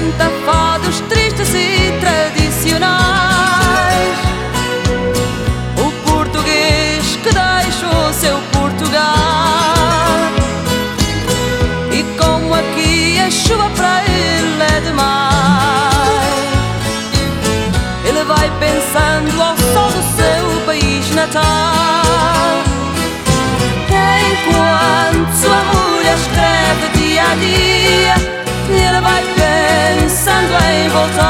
canta fados tristes e tradicionais. O português que deixa o seu Portugal, e como aqui a chuva para ele é demais, ele vai pensando ao sol do seu país natal. Enquanto sua mulher escreve dia a dia, ele vai pensando em voltar.